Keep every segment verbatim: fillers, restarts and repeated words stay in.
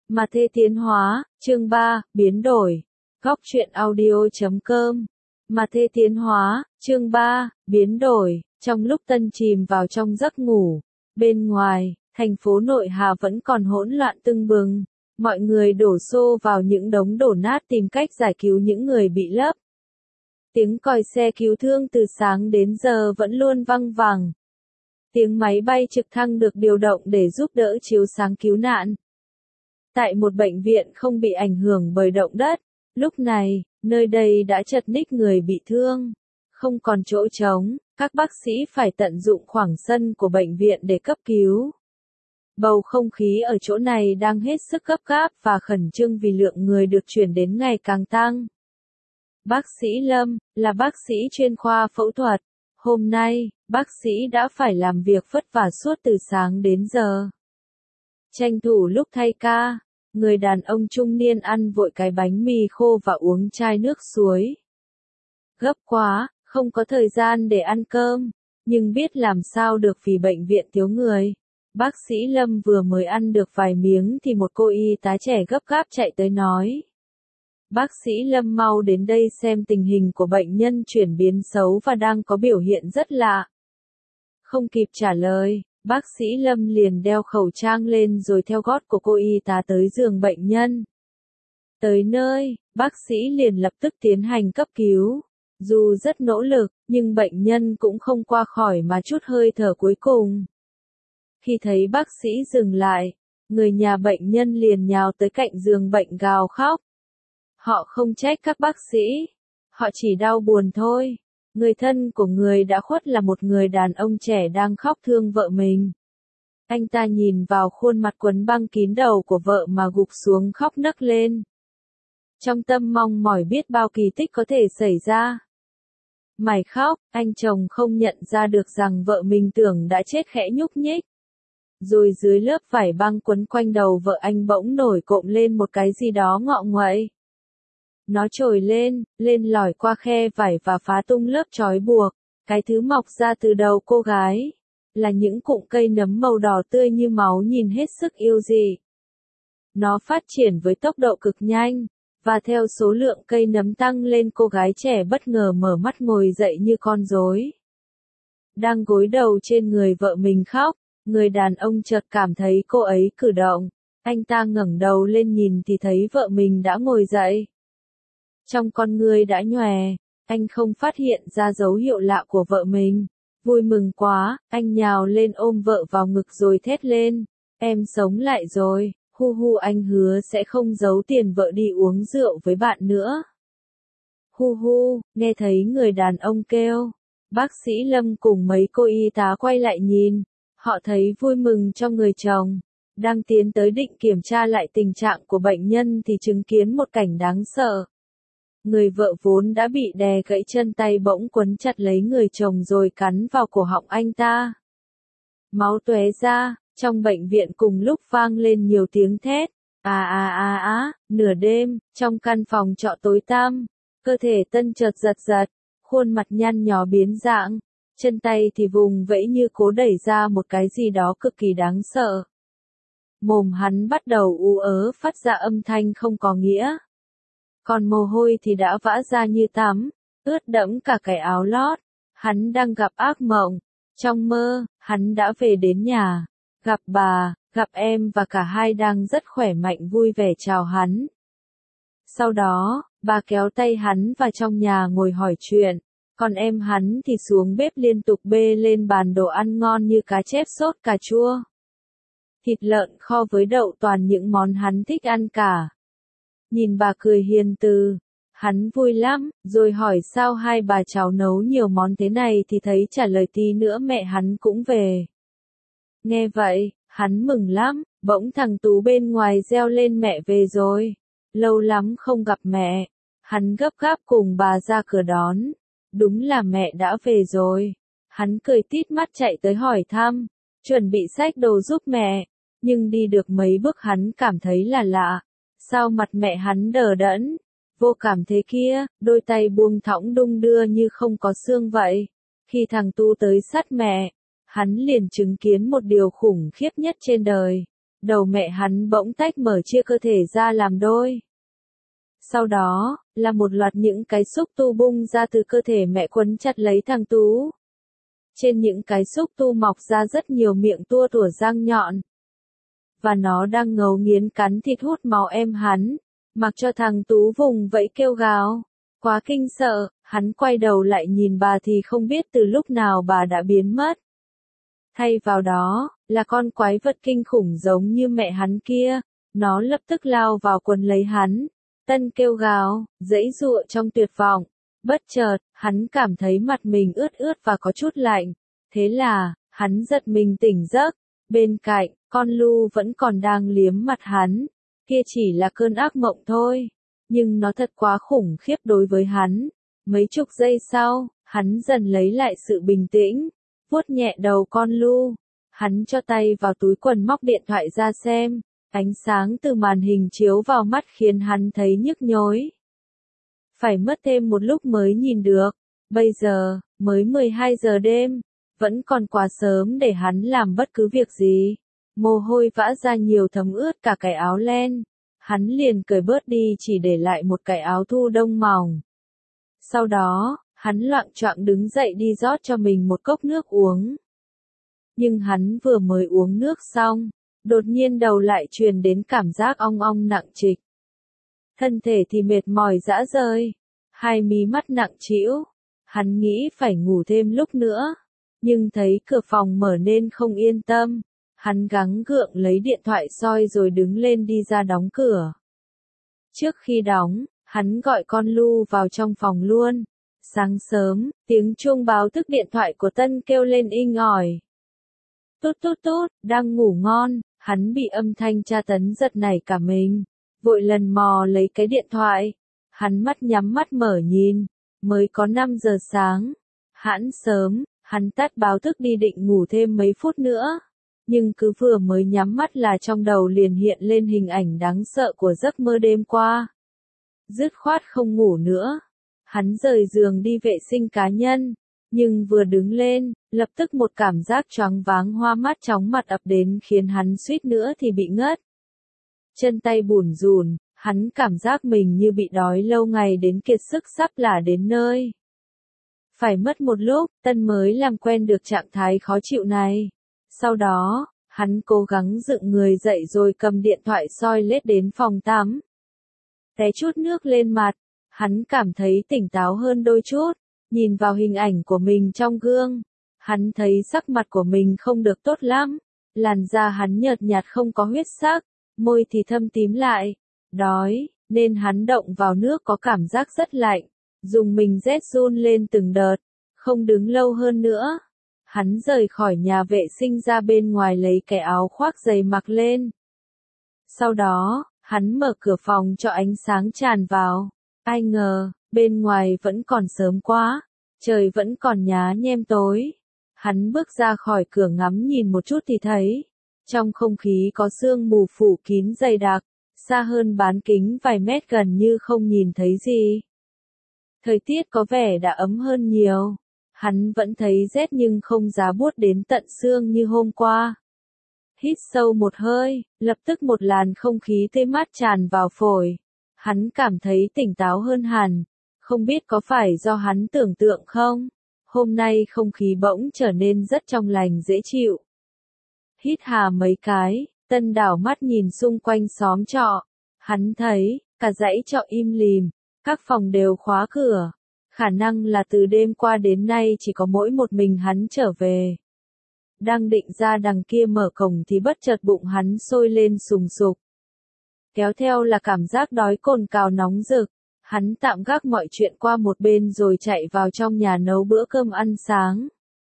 Mà Thê Tiến Hóa, chương ba, biến đổi. Góc truyện audio chấm com. Mà Thê Tiến Hóa, chương ba, biến đổi. Trong lúc Tân chìm vào trong giấc ngủ, bên ngoài, thành phố Nội Hà vẫn còn hỗn loạn tưng bừng. Mọi người đổ xô vào những đống đổ nát tìm cách giải cứu những người bị lấp. Tiếng còi xe cứu thương từ sáng đến giờ vẫn luôn văng vẳng. Tiếng máy bay trực thăng được điều động để giúp đỡ chiếu sáng cứu nạn. Tại một bệnh viện không bị ảnh hưởng bởi động đất, lúc này, nơi đây đã chật ních người bị thương. Không còn chỗ trống, các bác sĩ phải tận dụng khoảng sân của bệnh viện để cấp cứu. Bầu không khí ở chỗ này đang hết sức gấp gáp và khẩn trương vì lượng người được chuyển đến ngày càng tăng. Bác sĩ Lâm, là bác sĩ chuyên khoa phẫu thuật. Hôm nay, bác sĩ đã phải làm việc vất vả suốt từ sáng đến giờ. Tranh thủ lúc thay ca, người đàn ông trung niên ăn vội cái bánh mì khô và uống chai nước suối. Gấp quá, không có thời gian để ăn cơm, nhưng biết làm sao được vì bệnh viện thiếu người. Bác sĩ Lâm vừa mới ăn được vài miếng thì một cô y tá trẻ gấp gáp chạy tới nói. Bác sĩ Lâm mau đến đây xem tình hình của bệnh nhân chuyển biến xấu và đang có biểu hiện rất lạ. Không kịp trả lời, bác sĩ Lâm liền đeo khẩu trang lên rồi theo gót của cô y tá tới giường bệnh nhân. Tới nơi, bác sĩ liền lập tức tiến hành cấp cứu. Dù rất nỗ lực, nhưng bệnh nhân cũng không qua khỏi mà chút hơi thở cuối cùng. Khi thấy bác sĩ dừng lại, người nhà bệnh nhân liền nhào tới cạnh giường bệnh gào khóc. Họ không trách các bác sĩ, họ chỉ đau buồn thôi. Người thân của người đã khuất là một người đàn ông trẻ đang khóc thương vợ mình. Anh ta nhìn vào khuôn mặt quấn băng kín đầu của vợ mà gục xuống khóc nấc lên. Trong tâm mong mỏi biết bao kỳ tích có thể xảy ra. Mày khóc, anh chồng không nhận ra được rằng vợ mình tưởng đã chết khẽ nhúc nhích. Rồi dưới lớp vải băng quấn quanh đầu vợ anh bỗng nổi cộm lên một cái gì đó ngọ nguậy. Nó trồi lên, lên lỏi qua khe vải và phá tung lớp trói buộc. Cái thứ mọc ra từ đầu cô gái là những cụm cây nấm màu đỏ tươi như máu nhìn hết sức yêu dị. Nó phát triển với tốc độ cực nhanh, và theo số lượng cây nấm tăng lên cô gái trẻ bất ngờ mở mắt ngồi dậy như con rối. Đang gối đầu trên người vợ mình khóc, người đàn ông chợt cảm thấy cô ấy cử động. Anh ta ngẩng đầu lên nhìn thì thấy vợ mình đã ngồi dậy. Trong con người đã nhòe, anh không phát hiện ra dấu hiệu lạ của vợ mình. Vui mừng quá, anh nhào lên ôm vợ vào ngực rồi thét lên. Em sống lại rồi, hu hu anh hứa sẽ không giấu tiền vợ đi uống rượu với bạn nữa. Hu hu, nghe thấy người đàn ông kêu. Bác sĩ Lâm cùng mấy cô y tá quay lại nhìn. Họ thấy vui mừng cho người chồng. Đang tiến tới định kiểm tra lại tình trạng của bệnh nhân thì chứng kiến một cảnh đáng sợ. Người vợ vốn đã bị đè gãy chân tay bỗng quấn chặt lấy người chồng rồi cắn vào cổ họng anh ta. Máu tóe ra, trong bệnh viện cùng lúc vang lên nhiều tiếng thét. À à à á, nửa đêm, trong căn phòng trọ tối tăm, cơ thể Tân chợt giật giật, khuôn mặt nhăn nhó biến dạng, chân tay thì vùng vẫy như cố đẩy ra một cái gì đó cực kỳ đáng sợ. Mồm hắn bắt đầu ú ớ phát ra âm thanh không có nghĩa. Còn mồ hôi thì đã vã ra như tắm, ướt đẫm cả cái áo lót. Hắn đang gặp ác mộng. Trong mơ, hắn đã về đến nhà, gặp bà, gặp em và cả hai đang rất khỏe mạnh vui vẻ chào hắn. Sau đó, bà kéo tay hắn vào trong nhà ngồi hỏi chuyện, còn em hắn thì xuống bếp liên tục bê lên bàn đồ ăn ngon như cá chép sốt cà chua. Thịt lợn kho với đậu toàn những món hắn thích ăn cả. Nhìn bà cười hiền từ, hắn vui lắm, rồi hỏi sao hai bà cháu nấu nhiều món thế này thì thấy trả lời tí nữa mẹ hắn cũng về. Nghe vậy, hắn mừng lắm, bỗng thằng Tú bên ngoài reo lên mẹ về rồi. Lâu lắm không gặp mẹ. Hắn gấp gáp cùng bà ra cửa đón. Đúng là mẹ đã về rồi. Hắn cười tít mắt chạy tới hỏi thăm, chuẩn bị xách đồ giúp mẹ. Nhưng đi được mấy bước hắn cảm thấy là lạ. Sao mặt mẹ hắn đờ đẫn, vô cảm thế kia, đôi tay buông thõng đung đưa như không có xương vậy. Khi thằng Tu tới sát mẹ, hắn liền chứng kiến một điều khủng khiếp nhất trên đời. đầu mẹ hắn bỗng tách mở chia cơ thể ra làm đôi. Sau đó, là một loạt những cái xúc tu bung ra từ cơ thể mẹ quấn chặt lấy thằng Tú. Trên những cái xúc tu mọc ra rất nhiều miệng tua tủa răng nhọn. Và nó đang ngấu nghiến cắn thịt hút máu em hắn, mặc cho thằng Tú vùng vẫy kêu gào. Quá kinh sợ, hắn quay đầu lại nhìn bà thì không biết từ lúc nào bà đã biến mất. Thay vào đó, là con quái vật kinh khủng giống như mẹ hắn kia, nó lập tức lao vào quấn lấy hắn. Tân kêu gào, giãy giụa trong tuyệt vọng. Bất chợt, hắn cảm thấy mặt mình ướt ướt và có chút lạnh. Thế là, hắn giật mình tỉnh giấc. Bên cạnh, con Lu vẫn còn đang liếm mặt hắn. Kia chỉ là cơn ác mộng thôi. Nhưng nó thật quá khủng khiếp đối với hắn. Mấy chục giây sau, hắn dần lấy lại sự bình tĩnh. Vuốt nhẹ đầu con Lu. Hắn cho tay vào túi quần móc điện thoại ra xem. Ánh sáng từ màn hình chiếu vào mắt khiến hắn thấy nhức nhối. Phải mất thêm một lúc mới nhìn được. Bây giờ, mới mười hai giờ đêm. Vẫn còn quá sớm để hắn làm bất cứ việc gì. Mồ hôi vã ra nhiều thấm ướt cả cái áo len. Hắn liền cởi bớt đi chỉ để lại một cái áo thu đông mỏng. Sau đó, hắn loạng choạng đứng dậy đi rót cho mình một cốc nước uống. Nhưng hắn vừa mới uống nước xong, đột nhiên đầu lại truyền đến cảm giác ong ong nặng trịch. Thân thể thì mệt mỏi rã rời, hai mí mắt nặng trĩu. Hắn nghĩ phải ngủ thêm lúc nữa, nhưng thấy cửa phòng mở nên không yên tâm. Hắn gắng gượng lấy điện thoại soi rồi đứng lên đi ra đóng cửa. Trước khi đóng, hắn gọi con Lu vào trong phòng luôn. Sáng sớm, tiếng chuông báo thức điện thoại của Tân kêu lên inh ỏi. Tút tút tút, đang ngủ ngon, hắn bị âm thanh tra tấn giật nảy cả mình. Vội lần mò lấy cái điện thoại. Hắn mắt nhắm mắt mở nhìn, mới có năm giờ sáng. Hãn sớm, hắn tắt báo thức đi định ngủ thêm mấy phút nữa. Nhưng cứ vừa mới nhắm mắt là trong đầu liền hiện lên hình ảnh đáng sợ của giấc mơ đêm qua. Dứt khoát không ngủ nữa. Hắn rời giường đi vệ sinh cá nhân. Nhưng vừa đứng lên, lập tức một cảm giác choáng váng hoa mắt chóng mặt ập đến khiến hắn suýt nữa thì bị ngất. Chân tay bủn rủn, hắn cảm giác mình như bị đói lâu ngày đến kiệt sức sắp lả đến nơi. Phải mất một lúc, Tân mới làm quen được trạng thái khó chịu này. Sau đó, hắn cố gắng dựng người dậy rồi cầm điện thoại soi lết đến phòng tắm. Té chút nước lên mặt, hắn cảm thấy tỉnh táo hơn đôi chút. Nhìn vào hình ảnh của mình trong gương, hắn thấy sắc mặt của mình không được tốt lắm. Làn da hắn nhợt nhạt không có huyết sắc, môi thì thâm tím lại. Đói, nên hắn động vào nước có cảm giác rất lạnh. Dùng mình rét run lên từng đợt, không đứng lâu hơn nữa. Hắn rời khỏi nhà vệ sinh ra bên ngoài lấy cái áo khoác dày mặc lên. Sau đó, hắn mở cửa phòng cho ánh sáng tràn vào. Ai ngờ, bên ngoài vẫn còn sớm quá, trời vẫn còn nhá nhem tối. Hắn bước ra khỏi cửa ngắm nhìn một chút thì thấy, trong không khí có sương mù phủ kín dày đặc, xa hơn bán kính vài mét gần như không nhìn thấy gì. Thời tiết có vẻ đã ấm hơn nhiều. Hắn vẫn thấy rét nhưng không giá buốt đến tận xương như hôm qua. Hít sâu một hơi, lập tức một làn không khí tê mát tràn vào phổi. Hắn cảm thấy tỉnh táo hơn hẳn. Không biết có phải do hắn tưởng tượng không? Hôm nay không khí bỗng trở nên rất trong lành dễ chịu. Hít hà mấy cái, Tân đảo mắt nhìn xung quanh xóm trọ. Hắn thấy, cả dãy trọ im lìm, các phòng đều khóa cửa. Khả năng là từ đêm qua đến nay chỉ có mỗi một mình hắn trở về. Đang định ra đằng kia mở cổng thì bất chợt bụng hắn sôi lên sùng sục. Kéo theo là cảm giác đói cồn cào nóng rực. Hắn tạm gác mọi chuyện qua một bên rồi chạy vào trong nhà nấu bữa cơm ăn sáng.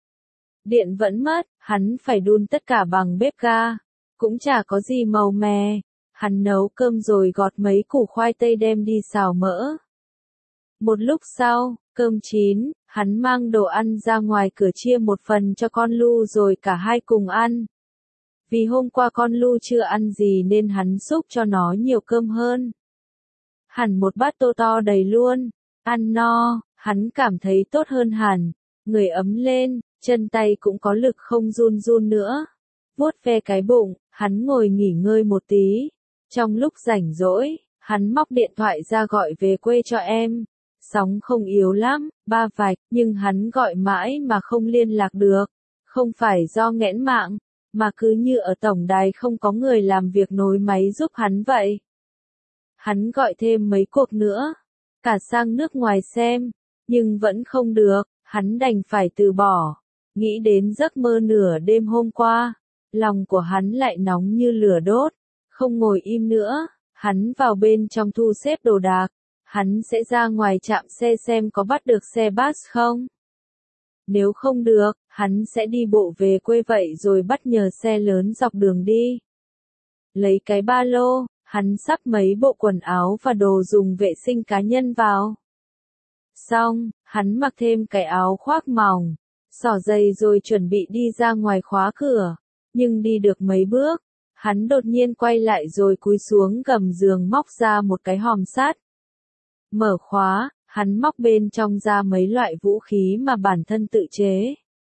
Điện vẫn mất, hắn phải đun tất cả bằng bếp ga. Cũng chả có gì màu mè. Hắn nấu cơm rồi gọt mấy củ khoai tây đem đi xào mỡ. Một lúc sau, cơm chín, hắn mang đồ ăn ra ngoài cửa chia một phần cho con Lu rồi cả hai cùng ăn. Vì hôm qua con Lu chưa ăn gì nên hắn xúc cho nó nhiều cơm hơn. Hẳn một bát tô to đầy luôn. Ăn no, hắn cảm thấy tốt hơn hẳn. Người ấm lên, chân tay cũng có lực không run run nữa. Vuốt ve cái bụng, Hắn ngồi nghỉ ngơi một tí. Trong lúc rảnh rỗi, hắn móc điện thoại ra gọi về quê cho em. Sóng không yếu lắm, ba vạch, nhưng hắn gọi mãi mà không liên lạc được. Không phải do nghẽn mạng, mà cứ như ở tổng đài không có người làm việc nối máy giúp hắn vậy. Hắn gọi thêm mấy cuộc nữa, cả sang nước ngoài xem, nhưng vẫn không được, hắn đành phải từ bỏ. Nghĩ đến giấc mơ nửa đêm hôm qua, lòng của hắn lại nóng như lửa đốt, không ngồi im nữa, hắn vào bên trong thu xếp đồ đạc, hắn sẽ ra ngoài trạm xe xem có bắt được xe bus không. Nếu không được, hắn sẽ đi bộ về quê vậy rồi bắt nhờ xe lớn dọc đường đi. Lấy cái ba lô, hắn sắp mấy bộ quần áo và đồ dùng vệ sinh cá nhân vào. Xong, hắn mặc thêm cái áo khoác mỏng, xỏ giày rồi chuẩn bị đi ra ngoài khóa cửa. Nhưng đi được mấy bước, hắn đột nhiên quay lại rồi cúi xuống gầm giường móc ra một cái hòm sắt. Mở khóa, hắn móc bên trong ra mấy loại vũ khí mà bản thân tự chế.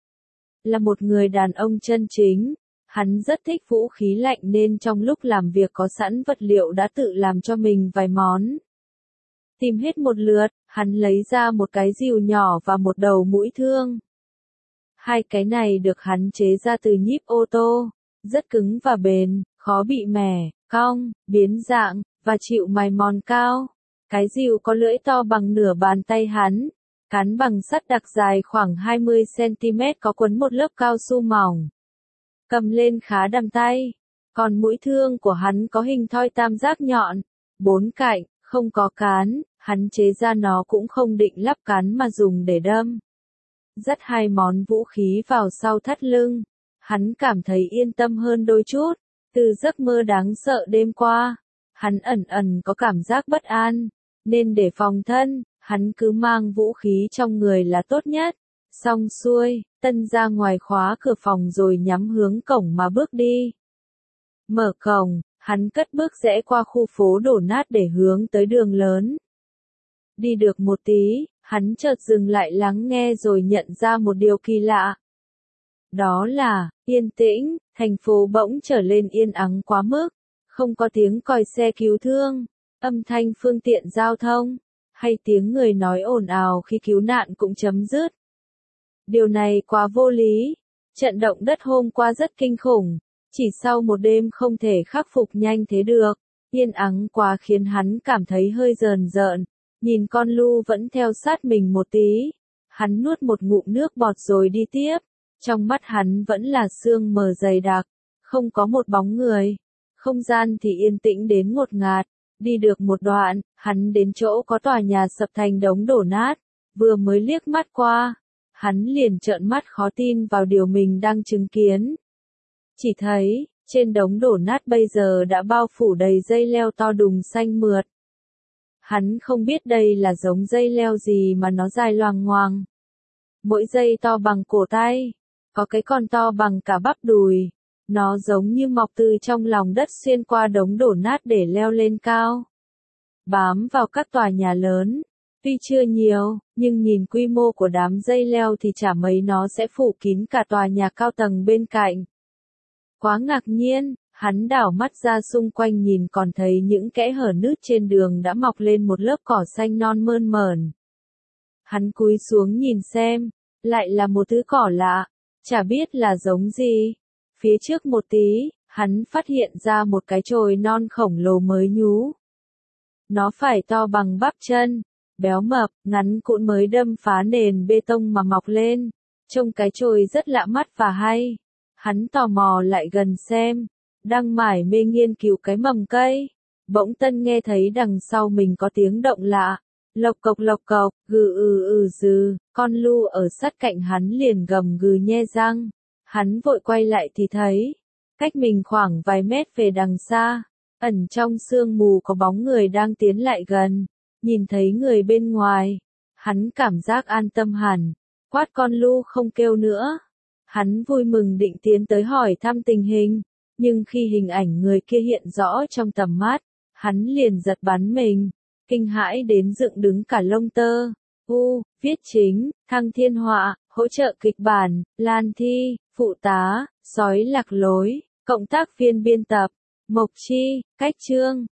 Là một người đàn ông chân chính, hắn rất thích vũ khí lạnh nên trong lúc làm việc có sẵn vật liệu đã tự làm cho mình vài món. Tìm hết một lượt, hắn lấy ra một cái rìu nhỏ và một đầu mũi thương. Hai cái này được hắn chế ra từ nhíp ô tô, rất cứng và bền, khó bị mẻ, cong, biến dạng, và chịu mài mòn cao. Cái rìu có lưỡi to bằng nửa bàn tay hắn, cán bằng sắt đặc dài khoảng hai mươi xăng-ti-mét có quấn một lớp cao su mỏng. Cầm lên khá đầm tay, còn mũi thương của hắn có hình thoi tam giác nhọn, bốn cạnh, không có cán, hắn chế ra nó cũng không định lắp cán mà dùng để đâm. Dắt hai món vũ khí vào sau thắt lưng, hắn cảm thấy yên tâm hơn đôi chút, từ giấc mơ đáng sợ đêm qua, hắn ẩn ẩn có cảm giác bất an, nên để phòng thân, hắn cứ mang vũ khí trong người là tốt nhất. Xong xuôi, Tân ra ngoài khóa cửa phòng rồi nhắm hướng cổng mà bước đi. Mở cổng, hắn cất bước rẽ qua khu phố đổ nát để hướng tới đường lớn. Đi được một tí, hắn chợt dừng lại lắng nghe rồi nhận ra một điều kỳ lạ. Đó là, yên tĩnh, thành phố bỗng trở lên yên ắng quá mức, không có tiếng còi xe cứu thương, âm thanh phương tiện giao thông, hay tiếng người nói ồn ào khi cứu nạn cũng chấm dứt. Điều này quá vô lý, trận động đất hôm qua rất kinh khủng, chỉ sau một đêm không thể khắc phục nhanh thế được, yên ắng quá khiến hắn cảm thấy hơi rờn rợn, nhìn con Lu vẫn theo sát mình một tí, hắn nuốt một ngụm nước bọt rồi đi tiếp, trong mắt hắn vẫn là sương mờ dày đặc, không có một bóng người, không gian thì yên tĩnh đến ngột ngạt, đi được một đoạn, hắn đến chỗ có tòa nhà sập thành đống đổ nát, vừa mới liếc mắt qua. Hắn liền trợn mắt khó tin vào điều mình đang chứng kiến. Chỉ thấy, trên đống đổ nát bây giờ đã bao phủ đầy dây leo to đùng xanh mượt. Hắn không biết đây là giống dây leo gì mà nó dài loằng ngoằng. Mỗi dây to bằng cổ tay, có cái còn to bằng cả bắp đùi. Nó giống như mọc từ trong lòng đất xuyên qua đống đổ nát để leo lên cao. Bám vào các tòa nhà lớn. Tuy chưa nhiều, nhưng nhìn quy mô của đám dây leo thì chả mấy nó sẽ phủ kín cả tòa nhà cao tầng bên cạnh. Quá ngạc nhiên, hắn đảo mắt ra xung quanh nhìn còn thấy những kẽ hở nứt trên đường đã mọc lên một lớp cỏ xanh non mơn mởn. Hắn cúi xuống nhìn xem, lại là một thứ cỏ lạ, chả biết là giống gì. Phía trước một tí, hắn phát hiện ra một cái chồi non khổng lồ mới nhú. Nó phải to bằng bắp chân. Béo mập, ngắn cũng mới đâm phá nền bê tông mà mọc lên. Trông cái chồi rất lạ mắt và hay. Hắn tò mò lại gần xem. Đang mải mê nghiên cứu cái mầm cây. Bỗng Tân nghe thấy đằng sau mình có tiếng động lạ. Lộc cộc lộc cộc, gừ ừ ừ dừ. Con Lu ở sát cạnh hắn liền gầm gừ nhe răng. Hắn vội quay lại thì thấy. Cách mình khoảng vài mét về đằng xa. Ẩn trong sương mù có bóng người đang tiến lại gần. Nhìn thấy người bên ngoài, hắn cảm giác an tâm hẳn, quát con Lu không kêu nữa. Hắn vui mừng định tiến tới hỏi thăm tình hình, nhưng khi hình ảnh người kia hiện rõ trong tầm mắt, hắn liền giật bắn mình, kinh hãi đến dựng đứng cả lông tơ. U, viết chính, Thăng Thiên Họa, hỗ trợ kịch bản, Lan Thi, phụ tá, sói lạc lối. Cộng tác viên biên tập, Mộc Chi, cách chương.